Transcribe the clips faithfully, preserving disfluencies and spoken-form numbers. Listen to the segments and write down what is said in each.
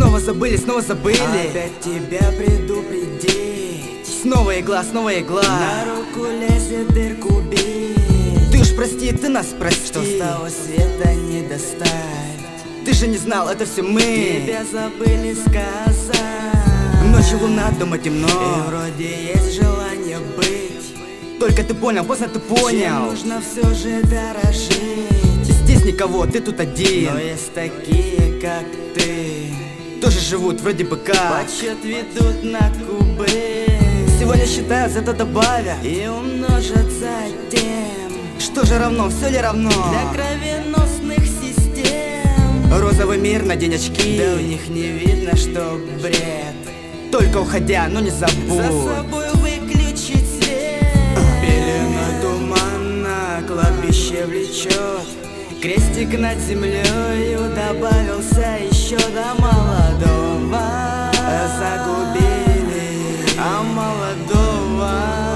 Снова забыли, снова забыли. Опять тебя предупредить. Снова игла, снова игла. На руку лезет дырку бить. Ты уж прости, ты нас прости, что с того света не достать. Ты же не знал, это все мы. Тебя забыли сказать. Ночью луна, дома темно, и вроде есть желание быть. Только ты понял, поздно ты понял. Чем нужно все же дорожить. Здесь никого, ты тут один. Но есть такие, как ты, тоже живут вроде бы как. Подсчет ведут на кубы. Сегодня считают, зато добавят и умножат затем. Что же равно, все ли равно? Для кровеносных систем. Розовый мир, надень очки. Да у них не видно, что бред. Только уходя, но не забудь за собой выключить свет. Пеленой тумана кладбище влечет. Крестик над землею добавился еще до молодого. Загубили, а молодого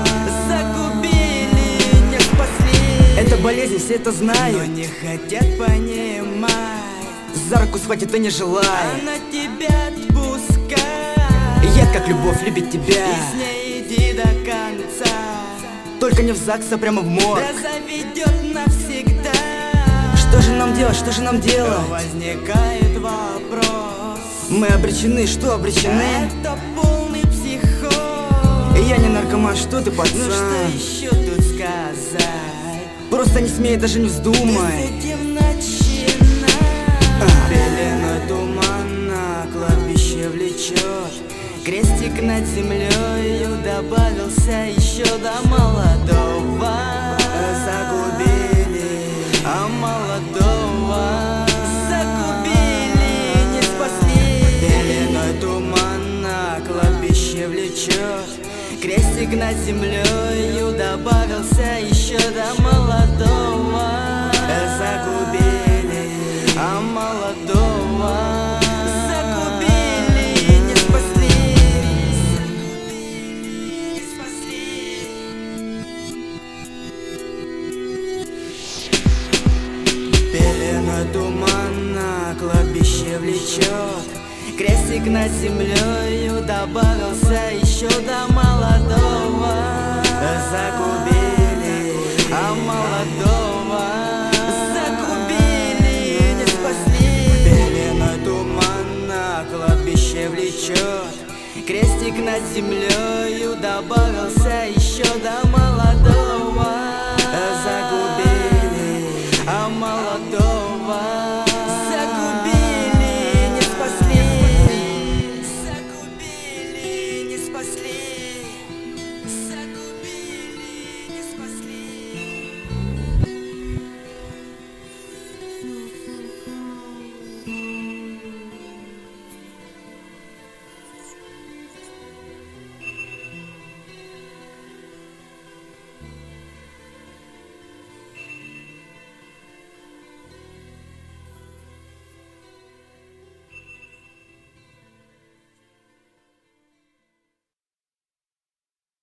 загубили, не спасли. Это болезнь, все это знают, но не хотят понимать. За руку схватит и не желает. Она тебя отпускает. Яд как любовь любит тебя. И с ней иди до конца. Только не в ЗАГС, а прямо в морг. Да заведет навсегда. Что же нам делать, что же нам делать? Возникает вопрос. Мы обречены, что обречены? Это полный психоз. Я не наркоман, что ты, пацан? Ну что еще тут сказать? Просто не смей, даже не вздумай. Ты с этим начинай. Пеленой тумана кладбище влечет. Крестик над землею добавился еще до молодого. Загубили, а молодого загубили, не спасли. Пеленой тумана кладбище влечет. Крестик над землею добавился еще до молодого. Загубили, а молодого загубили, не спасли. Загубили, не спасли. Пеленой тумана кладбище влечет. Крестик над землею добавился еще до молодого. Загубили, а молодого загубили, не спасли. Пеленой тумана кладбище влечет. Крестик над землею добавился